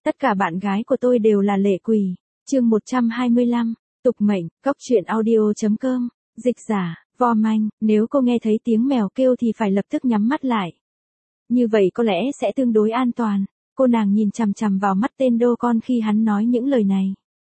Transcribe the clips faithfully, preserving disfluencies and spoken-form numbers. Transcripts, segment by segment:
Tất cả bạn gái của tôi đều là lệ quỷ. Chương một trăm hai mươi lăm, tục mệnh, cóc truyện audio chấm com, dịch giả, vo manh, nếu cô nghe thấy tiếng mèo kêu thì phải lập tức nhắm mắt lại. Như vậy có lẽ sẽ tương đối an toàn. Cô nàng nhìn chằm chằm vào mắt tên đô con khi hắn nói những lời này.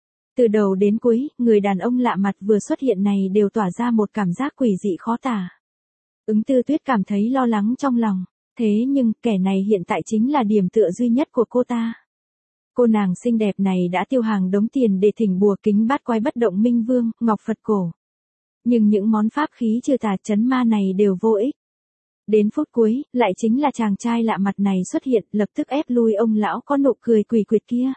Từ đầu đến cuối, người đàn ông lạ mặt vừa xuất hiện này đều tỏa ra một cảm giác quỷ dị khó tả. Ứng Tư Tuyết cảm thấy lo lắng trong lòng, thế nhưng kẻ này hiện tại chính là điểm tựa duy nhất của cô ta. Cô nàng xinh đẹp này đã tiêu hàng đống tiền để thỉnh bùa kính bát quái bất động minh vương, ngọc Phật cổ. Nhưng những món pháp khí trừ tà trấn ma này đều vô ích. Đến phút cuối, lại chính là chàng trai lạ mặt này xuất hiện, lập tức ép lui ông lão có nụ cười quỷ quyệt kia.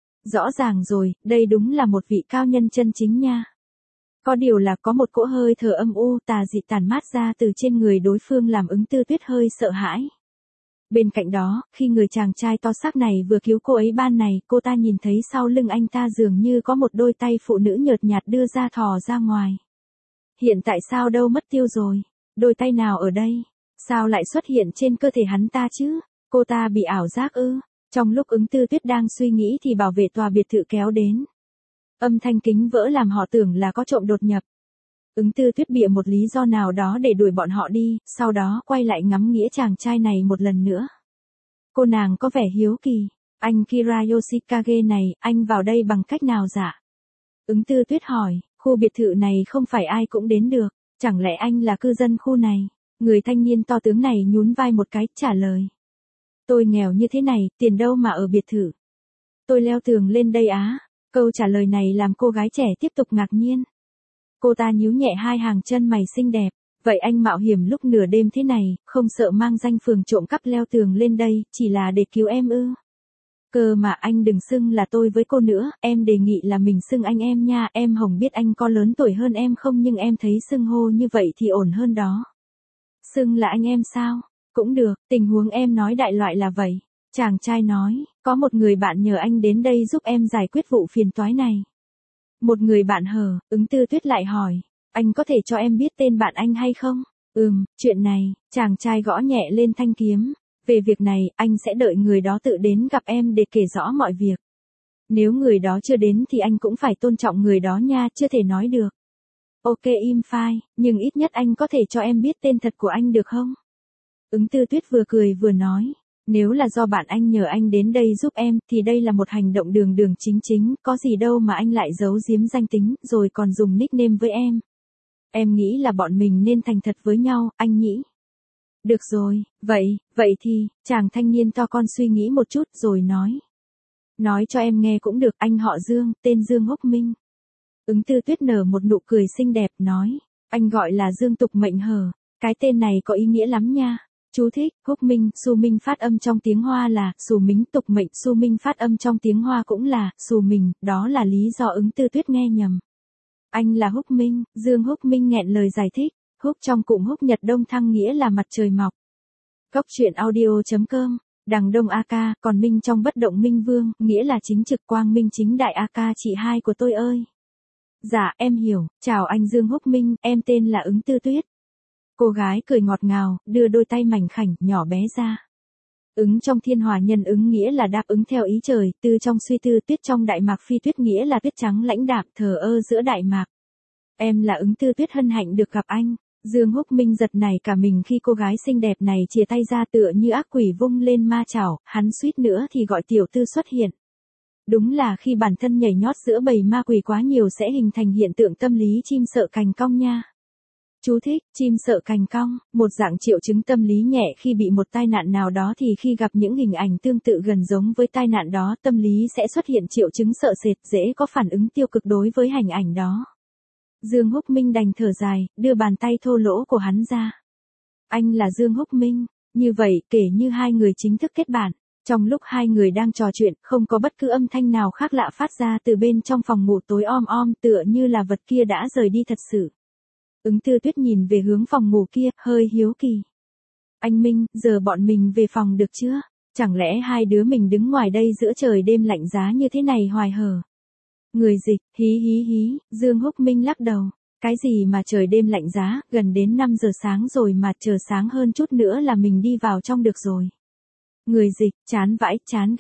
Rõ ràng rồi, đây đúng là một vị cao nhân chân chính nha. Có điều là có một cỗ hơi thở âm u tà dị tản mát ra từ trên người đối phương làm Ứng Tư Tuyết hơi sợ hãi. Bên cạnh đó, khi người chàng trai to xác này vừa cứu cô ấy ban này, cô ta nhìn thấy sau lưng anh ta dường như có một đôi tay phụ nữ nhợt nhạt đưa ra thò ra ngoài. Hiện tại sao đâu mất tiêu rồi? Đôi tay nào ở đây? Sao lại xuất hiện trên cơ thể hắn ta chứ? Cô ta bị ảo giác ư? Trong lúc Ứng Tư Tuyết đang suy nghĩ thì bảo vệ tòa biệt thự kéo đến. Âm thanh kính vỡ làm họ tưởng là có trộm đột nhập. Ứng Tư Tuyết bịa một lý do nào đó để đuổi bọn họ đi, sau đó quay lại ngắm nghĩa chàng trai này một lần nữa. Cô nàng có vẻ hiếu kỳ. Anh Kira Yoshikage này, anh vào đây bằng cách nào dạ? Ứng Tư Tuyết hỏi, khu biệt thự này không phải ai cũng đến được, chẳng lẽ anh là cư dân khu này? Người thanh niên to tướng này nhún vai một cái, trả lời. Tôi nghèo như thế này, tiền đâu mà ở biệt thự. Tôi leo tường lên đây á. Câu trả lời này làm cô gái trẻ tiếp tục ngạc nhiên. Cô ta nhíu nhẹ hai hàng chân mày xinh đẹp. Vậy anh mạo hiểm lúc nửa đêm thế này, không sợ mang danh phường trộm cắp leo tường lên đây, chỉ là để cứu em ư? Cơ mà anh đừng xưng là tôi với cô nữa, em đề nghị là mình xưng anh em nha. Em Hồng biết anh có lớn tuổi hơn em không, nhưng em thấy xưng hô như vậy thì ổn hơn đó. Xưng là anh em sao? Cũng được, tình huống em nói đại loại là vậy. Chàng trai nói, có một người bạn nhờ anh đến đây giúp em giải quyết vụ phiền toái này. Một người bạn hờ, Ứng Tư Tuyết lại hỏi, anh có thể cho em biết tên bạn anh hay không? Ừm, chuyện này, chàng trai gõ nhẹ lên thanh kiếm. Về việc này, anh sẽ đợi người đó tự đến gặp em để kể rõ mọi việc. Nếu người đó chưa đến thì anh cũng phải tôn trọng người đó nha, chưa thể nói được. Ok im phai, nhưng ít nhất anh có thể cho em biết tên thật của anh được không? Ứng Tư Tuyết vừa cười vừa nói, nếu là do bạn anh nhờ anh đến đây giúp em, thì đây là một hành động đường đường chính chính, có gì đâu mà anh lại giấu giếm danh tính, rồi còn dùng nickname với em. Em nghĩ là bọn mình nên thành thật với nhau, anh nhỉ? Được rồi, vậy, vậy thì, chàng thanh niên to con suy nghĩ một chút rồi nói. Nói cho em nghe cũng được, anh họ Dương, tên Dương Húc Minh. Ứng Tư Tuyết nở một nụ cười xinh đẹp, nói, anh gọi là Dương tục mệnh hờ, cái tên này có ý nghĩa lắm nha. Chú thích, Húc Minh, Su Minh phát âm trong tiếng Hoa là, Sù Mính tục mệnh, Su Minh phát âm trong tiếng Hoa cũng là, Sù Mình, đó là lý do Ứng Tư Tuyết nghe nhầm. Anh là Húc Minh, Dương Húc Minh nghẹn lời giải thích, Húc trong cụm Húc Nhật Đông Thăng nghĩa là mặt trời mọc. Cóc truyện audio chấm com, đằng Đông A Ca, còn Minh trong bất động Minh Vương, nghĩa là chính trực quang minh chính đại A Ca chị hai của tôi ơi. Dạ, em hiểu, chào anh Dương Húc Minh, em tên là Ứng Tư Tuyết. Cô gái cười ngọt ngào, đưa đôi tay mảnh khảnh, nhỏ bé ra. Ứng trong thiên hòa nhân ứng nghĩa là đáp ứng theo ý trời, tư trong suy tư tuyết trong đại mạc phi tuyết nghĩa là tuyết trắng lãnh đạm, thờ ơ giữa đại mạc. Em là Ứng Tư Tuyết hân hạnh được gặp anh. Dương Húc Minh giật nảy cả mình khi cô gái xinh đẹp này chìa tay ra tựa như ác quỷ vung lên ma chảo, hắn suýt nữa thì gọi tiểu tư xuất hiện. Đúng là khi bản thân nhảy nhót giữa bầy ma quỷ quá nhiều sẽ hình thành hiện tượng tâm lý chim sợ cành cong nha. Chú thích, chim sợ cành cong, một dạng triệu chứng tâm lý nhẹ khi bị một tai nạn nào đó thì khi gặp những hình ảnh tương tự gần giống với tai nạn đó tâm lý sẽ xuất hiện triệu chứng sợ sệt, dễ có phản ứng tiêu cực đối với hình ảnh đó. Dương Húc Minh đành thở dài, đưa bàn tay thô lỗ của hắn ra. Anh là Dương Húc Minh, như vậy kể như hai người chính thức kết bạn. Trong lúc hai người đang trò chuyện, không có bất cứ âm thanh nào khác lạ phát ra từ bên trong phòng ngủ tối om om tựa như là vật kia đã rời đi thật sự. Ứng Tư Tuyết nhìn về hướng phòng ngủ kia, hơi hiếu kỳ. Anh Minh, giờ bọn mình về phòng được chưa? Chẳng lẽ hai đứa mình đứng ngoài đây giữa trời đêm lạnh giá như thế này hoài hờ? Người dịch, hí hí hí, Dương Húc Minh lắc đầu. Cái gì mà trời đêm lạnh giá, gần đến năm giờ sáng rồi mà chờ sáng hơn chút nữa là mình đi vào trong được rồi. Người dịch, chán vãi, chán ghê.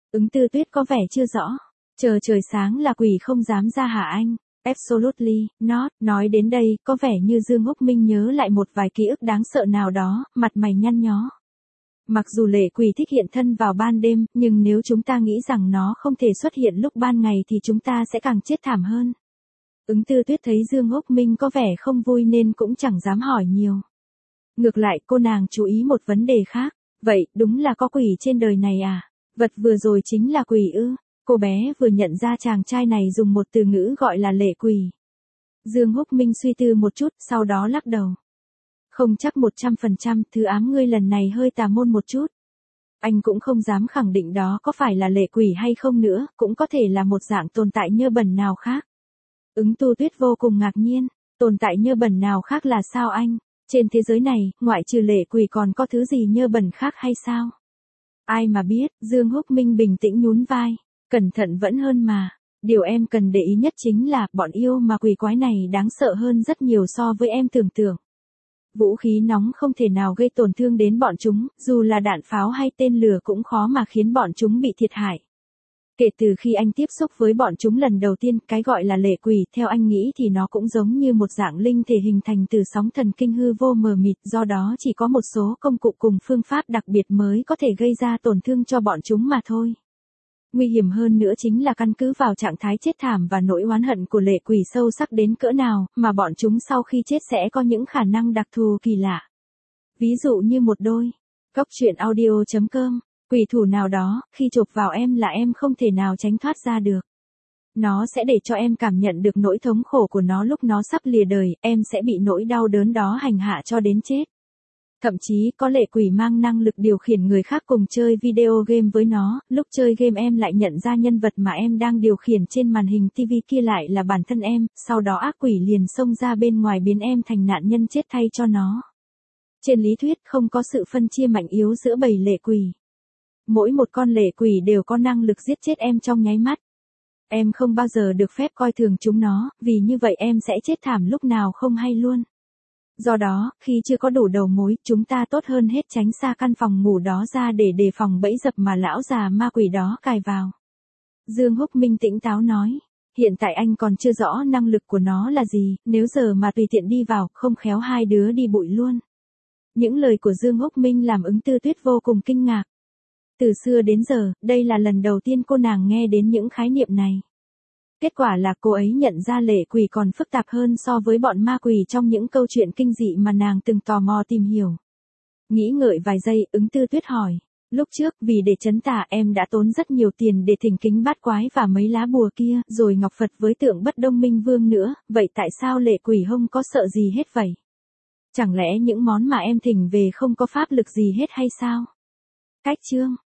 Ứng Tư Tuyết có vẻ chưa rõ. Chờ trời sáng là quỷ không dám ra hả anh? Absolutely not. Nói đến đây, có vẻ như Dương Húc Minh nhớ lại một vài ký ức đáng sợ nào đó, mặt mày nhăn nhó. Mặc dù lệ quỷ thích hiện thân vào ban đêm, nhưng nếu chúng ta nghĩ rằng nó không thể xuất hiện lúc ban ngày thì chúng ta sẽ càng chết thảm hơn. Ứng Tư Tuyết thấy Dương Húc Minh có vẻ không vui nên cũng chẳng dám hỏi nhiều. Ngược lại cô nàng chú ý một vấn đề khác. Vậy, đúng là có quỷ trên đời này à? Vật vừa rồi chính là quỷ ư? Cô bé vừa nhận ra chàng trai này dùng một từ ngữ gọi là lệ quỷ. Dương Húc Minh suy tư một chút, sau đó lắc đầu. Không chắc một trăm phần trăm, thứ ám ngươi lần này hơi tà môn một chút. Anh cũng không dám khẳng định đó có phải là lệ quỷ hay không nữa, cũng có thể là một dạng tồn tại nhơ bẩn nào khác. Ứng Tu Tuyết vô cùng ngạc nhiên, tồn tại nhơ bẩn nào khác là sao anh? Trên thế giới này, ngoại trừ lệ quỷ còn có thứ gì nhơ bẩn khác hay sao? Ai mà biết, Dương Húc Minh bình tĩnh nhún vai. Cẩn thận vẫn hơn mà. Điều em cần để ý nhất chính là bọn yêu mà quỷ quái này đáng sợ hơn rất nhiều so với em tưởng tượng. Vũ khí nóng không thể nào gây tổn thương đến bọn chúng, dù là đạn pháo hay tên lửa cũng khó mà khiến bọn chúng bị thiệt hại. Kể từ khi anh tiếp xúc với bọn chúng lần đầu tiên, cái gọi là lệ quỷ, theo anh nghĩ thì nó cũng giống như một dạng linh thể hình thành từ sóng thần kinh hư vô mờ mịt, do đó chỉ có một số công cụ cùng phương pháp đặc biệt mới có thể gây ra tổn thương cho bọn chúng mà thôi. Nguy hiểm hơn nữa chính là căn cứ vào trạng thái chết thảm và nỗi oán hận của lệ quỷ sâu sắc đến cỡ nào, mà bọn chúng sau khi chết sẽ có những khả năng đặc thù kỳ lạ. Ví dụ như một đôi. Cóc truyện audio chấm com. Quỷ thủ nào đó, khi chộp vào em là em không thể nào tránh thoát ra được. Nó sẽ để cho em cảm nhận được nỗi thống khổ của nó lúc nó sắp lìa đời, em sẽ bị nỗi đau đớn đó hành hạ cho đến chết. Thậm chí có lệ quỷ mang năng lực điều khiển người khác cùng chơi video game với nó, lúc chơi game em lại nhận ra nhân vật mà em đang điều khiển trên màn hình ti vi kia lại là bản thân em, sau đó ác quỷ liền xông ra bên ngoài biến em thành nạn nhân chết thay cho nó. Trên lý thuyết không có sự phân chia mạnh yếu giữa bầy lệ quỷ. Mỗi một con lệ quỷ đều có năng lực giết chết em trong nháy mắt. Em không bao giờ được phép coi thường chúng nó, vì như vậy em sẽ chết thảm lúc nào không hay luôn. Do đó, khi chưa có đủ đầu mối, chúng ta tốt hơn hết tránh xa căn phòng ngủ đó ra để đề phòng bẫy dập mà lão già ma quỷ đó cài vào. Dương Húc Minh tỉnh táo nói, hiện tại anh còn chưa rõ năng lực của nó là gì, nếu giờ mà tùy tiện đi vào, không khéo hai đứa đi bụi luôn. Những lời của Dương Húc Minh làm Ứng Tư Tuyết vô cùng kinh ngạc. Từ xưa đến giờ, đây là lần đầu tiên cô nàng nghe đến những khái niệm này. Kết quả là cô ấy nhận ra lệ quỷ còn phức tạp hơn so với bọn ma quỷ trong những câu chuyện kinh dị mà nàng từng tò mò tìm hiểu. Nghĩ ngợi vài giây, Ứng Tư Tuyết hỏi. Lúc trước, vì để trấn tà em đã tốn rất nhiều tiền để thỉnh kính bát quái và mấy lá bùa kia, rồi ngọc Phật với tượng Bất Đông Minh Vương nữa, vậy tại sao lệ quỷ không có sợ gì hết vậy? Chẳng lẽ những món mà em thỉnh về không có pháp lực gì hết hay sao? Cách chương